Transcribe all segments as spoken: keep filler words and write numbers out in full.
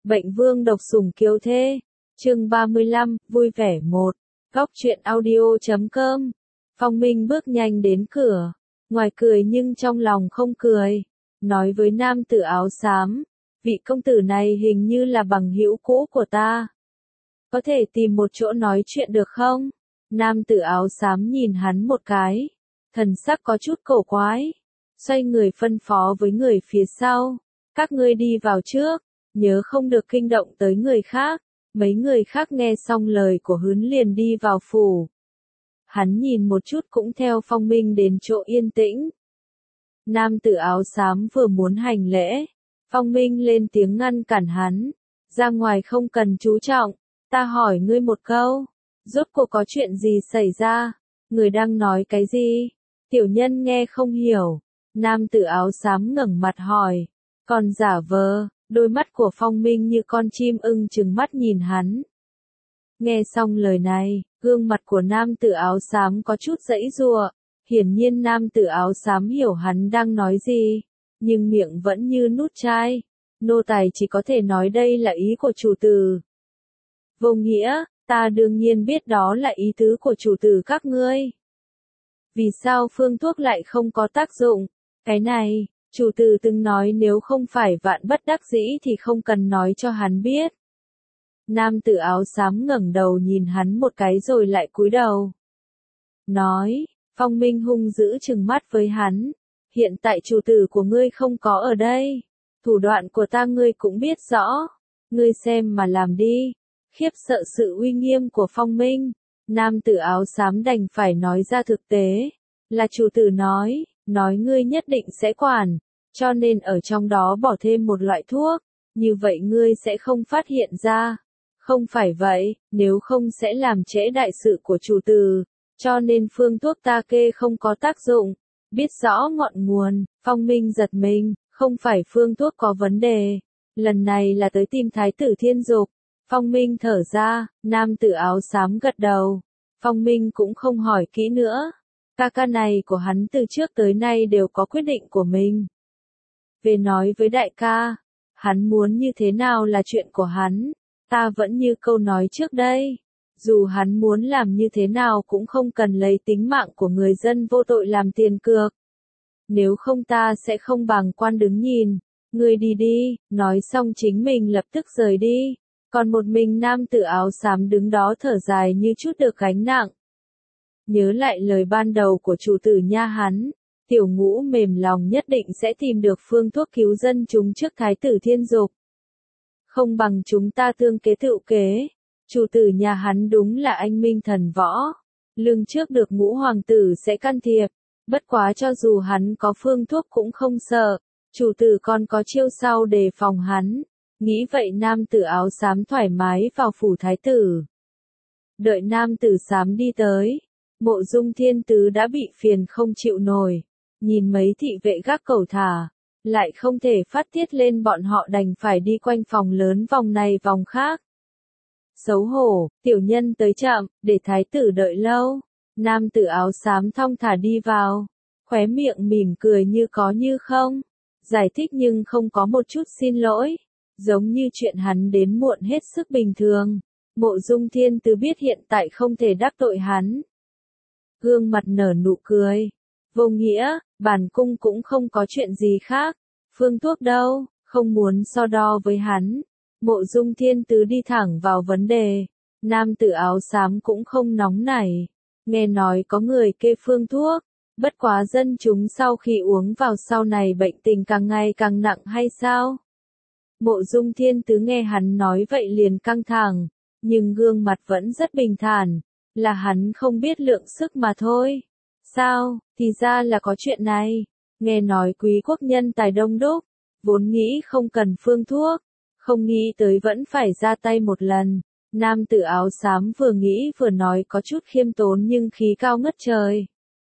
Bệnh vương độc sủng kiều thê. Chương ba mươi lăm, vui vẻ một. Góc truyện audio chấm com. Phong Minh bước nhanh đến cửa, ngoài cười nhưng trong lòng không cười, nói với nam tử áo xám, vị công tử này hình như là bằng hữu cũ của ta. Có thể tìm một chỗ nói chuyện được không? Nam tử áo xám nhìn hắn một cái, thần sắc có chút cổ quái, xoay người phân phó với người phía sau, các ngươi đi vào trước, nhớ không được kinh động tới người khác. Mấy người khác nghe xong lời của Hướn liền đi vào phủ. Hắn nhìn một chút cũng theo Phong Minh đến chỗ yên tĩnh. Nam tử áo xám vừa muốn hành lễ, Phong Minh lên tiếng ngăn cản hắn, ra ngoài không cần chú trọng, ta hỏi ngươi một câu, rốt cuộc có chuyện gì xảy ra, người đang nói cái gì? Tiểu nhân nghe không hiểu, nam tử áo xám ngẩng mặt hỏi, còn giả vờ. Đôi mắt của Phong Minh như con chim ưng trừng mắt nhìn hắn. Nghe xong lời này, gương mặt của nam tử áo xám có chút giãy giụa, hiển nhiên nam tử áo xám hiểu hắn đang nói gì, nhưng miệng vẫn như nút chai. Nô tài chỉ có thể nói đây là ý của chủ tử. Vô nghĩa, ta đương nhiên biết đó là ý tứ của chủ tử các ngươi. Vì sao phương thuốc lại không có tác dụng? Cái này, chủ tử từng nói nếu không phải vạn bất đắc dĩ thì không cần nói cho hắn biết. Nam tử áo xám ngẩng đầu nhìn hắn một cái rồi lại cúi đầu. Nói, Phong Minh hung dữ trừng mắt với hắn. Hiện tại chủ tử của ngươi không có ở đây. Thủ đoạn của ta ngươi cũng biết rõ. Ngươi xem mà làm đi. Khiếp sợ sự uy nghiêm của Phong Minh. Nam tử áo xám đành phải nói ra thực tế. Là chủ tử nói, nói ngươi nhất định sẽ quản. Cho nên ở trong đó bỏ thêm một loại thuốc, như vậy ngươi sẽ không phát hiện ra. Không phải vậy, nếu không sẽ làm trễ đại sự của chủ tử, cho nên phương thuốc ta kê không có tác dụng. Biết rõ ngọn nguồn, Phong Minh giật mình, không phải phương thuốc có vấn đề. Lần này là tới tìm Thái tử Thiên Dục. Phong Minh thở ra, nam tử áo xám gật đầu. Phong Minh cũng không hỏi kỹ nữa. Ca ca này của hắn từ trước tới nay đều có quyết định của mình. Về nói với đại ca, hắn muốn như thế nào là chuyện của hắn, ta vẫn như câu nói trước đây, dù hắn muốn làm như thế nào cũng không cần lấy tính mạng của người dân vô tội làm tiền cược. Nếu không ta sẽ không bàng quan đứng nhìn, ngươi đi đi, nói xong chính mình lập tức rời đi, còn một mình nam tử áo xám đứng đó thở dài như chút được gánh nặng. Nhớ lại lời ban đầu của chủ tử nha hắn. Tiểu Ngũ mềm lòng nhất định sẽ tìm được phương thuốc cứu dân chúng trước Thái tử Thiên Dục. Không bằng chúng ta tương kế tựu kế. Chủ tử nhà hắn đúng là anh minh thần võ. Lương trước được Ngũ hoàng tử sẽ can thiệp. Bất quá cho dù hắn có phương thuốc cũng không sợ. Chủ tử còn có chiêu sau đề phòng hắn. Nghĩ vậy nam tử áo xám thoải mái vào phủ thái tử. Đợi nam tử xám đi tới. Mộ Dung Thiên Tứ đã bị phiền không chịu nổi. Nhìn mấy thị vệ gác cẩu thả, lại không thể phát tiết lên bọn họ đành phải đi quanh phòng lớn vòng này vòng khác. Xấu hổ, tiểu nhân tới chậm, để thái tử đợi lâu. Nam tử áo xám thong thả đi vào, khóe miệng mỉm cười như có như không, giải thích nhưng không có một chút xin lỗi, giống như chuyện hắn đến muộn hết sức bình thường. Mộ Dung Thiên Tứ biết hiện tại không thể đắc tội hắn. Gương mặt nở nụ cười. Vô nghĩa, bản cung cũng không có chuyện gì khác. Phương thuốc đâu, không muốn so đo với hắn. Mộ Dung Thiên Tứ đi thẳng vào vấn đề. Nam tử áo xám cũng không nóng nảy. Nghe nói có người kê phương thuốc. Bất quá dân chúng sau khi uống vào sau này bệnh tình càng ngày càng nặng hay sao? Mộ Dung Thiên Tứ nghe hắn nói vậy liền căng thẳng. Nhưng gương mặt vẫn rất bình thản. Là hắn không biết lượng sức mà thôi. Sao, thì ra là có chuyện này. Nghe nói quý quốc nhân tài đông đúc, vốn nghĩ không cần phương thuốc, không nghĩ tới vẫn phải ra tay một lần. Nam tử áo xám vừa nghĩ vừa nói có chút khiêm tốn nhưng khí cao ngất trời.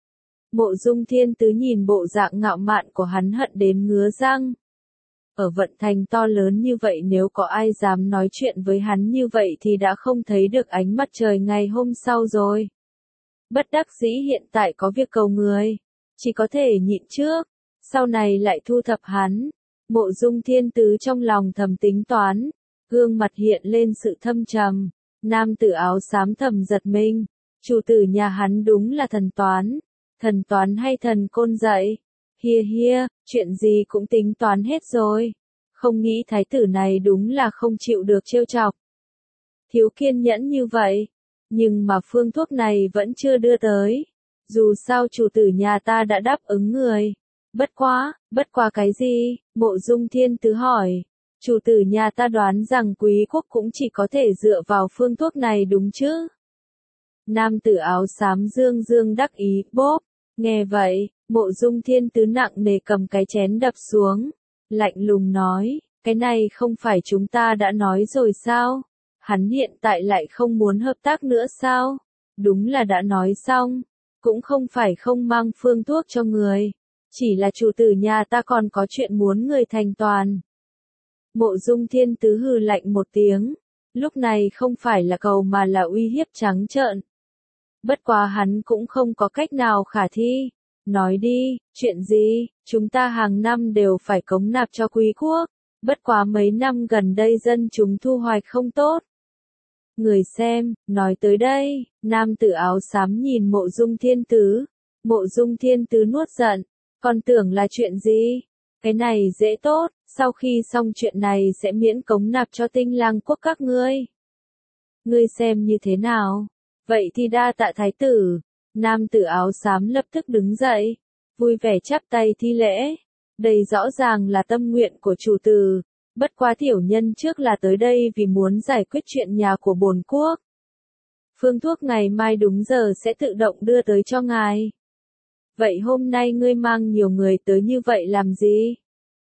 Mộ Dung Thiên Tứ nhìn bộ dạng ngạo mạn của hắn hận đến ngứa răng. Ở vận thành to lớn như vậy nếu có ai dám nói chuyện với hắn như vậy thì đã không thấy được ánh mặt trời ngày hôm sau rồi. Bất đắc dĩ hiện tại có việc cầu người, chỉ có thể nhịn trước, sau này lại thu thập hắn. Mộ Dung Thiên Tứ trong lòng thầm tính toán, gương mặt hiện lên sự thâm trầm. Nam tử áo xám thầm giật mình, chủ tử nhà hắn đúng là thần toán. Thần toán hay thần côn dạy? Hia hia, chuyện gì cũng tính toán hết rồi. Không nghĩ thái tử này đúng là không chịu được trêu chọc. Thiếu kiên nhẫn như vậy, nhưng mà phương thuốc này vẫn chưa đưa tới. Dù sao chủ tử nhà ta đã đáp ứng người. Bất quá, bất quá cái gì? Mộ Dung Thiên Tứ hỏi. Chủ tử nhà ta đoán rằng quý quốc cũng chỉ có thể dựa vào phương thuốc này đúng chứ? Nam tử áo xám dương dương đắc ý, bốp. Nghe vậy, Mộ Dung Thiên Tứ nặng nề cầm cái chén đập xuống. Lạnh lùng nói, cái này không phải chúng ta đã nói rồi sao? Hắn hiện tại lại không muốn hợp tác nữa sao? Đúng là đã nói xong, cũng không phải không mang phương thuốc cho người. Chỉ là chủ tử nhà ta còn có chuyện muốn người thành toàn. Mộ Dung Thiên Tứ hừ lạnh một tiếng, lúc này không phải là cầu mà là uy hiếp trắng trợn. Bất quá hắn cũng không có cách nào khả thi. Nói đi, chuyện gì? Chúng ta hàng năm đều phải cống nạp cho quý quốc. Bất quá mấy năm gần đây dân chúng thu hoạch không tốt. Người xem, nói tới đây, nam tử áo xám nhìn Mộ Dung Thiên Tứ. Mộ Dung Thiên Tứ nuốt giận, còn tưởng là chuyện gì? Cái này dễ tốt, sau khi xong chuyện này sẽ miễn cống nạp cho Tinh Lang quốc các ngươi. Ngươi xem như thế nào? Vậy thì đa tạ thái tử. Nam tử áo xám lập tức đứng dậy, vui vẻ chắp tay thi lễ. Đây rõ ràng là tâm nguyện của chủ tử. Bất quá tiểu nhân trước là tới đây vì muốn giải quyết chuyện nhà của bổn quốc. Phương thuốc ngày mai đúng giờ sẽ tự động đưa tới cho ngài. Vậy hôm nay ngươi mang nhiều người tới như vậy làm gì?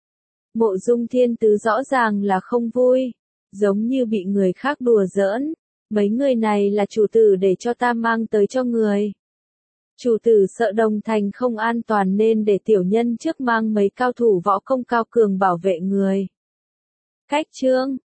Mộ Dung Thiên Tứ rõ ràng là không vui, giống như bị người khác đùa giỡn. Mấy người này là chủ tử để cho ta mang tới cho người. Chủ tử sợ Đồng Thành không an toàn nên để tiểu nhân trước mang mấy cao thủ võ công cao cường bảo vệ người. Cách chương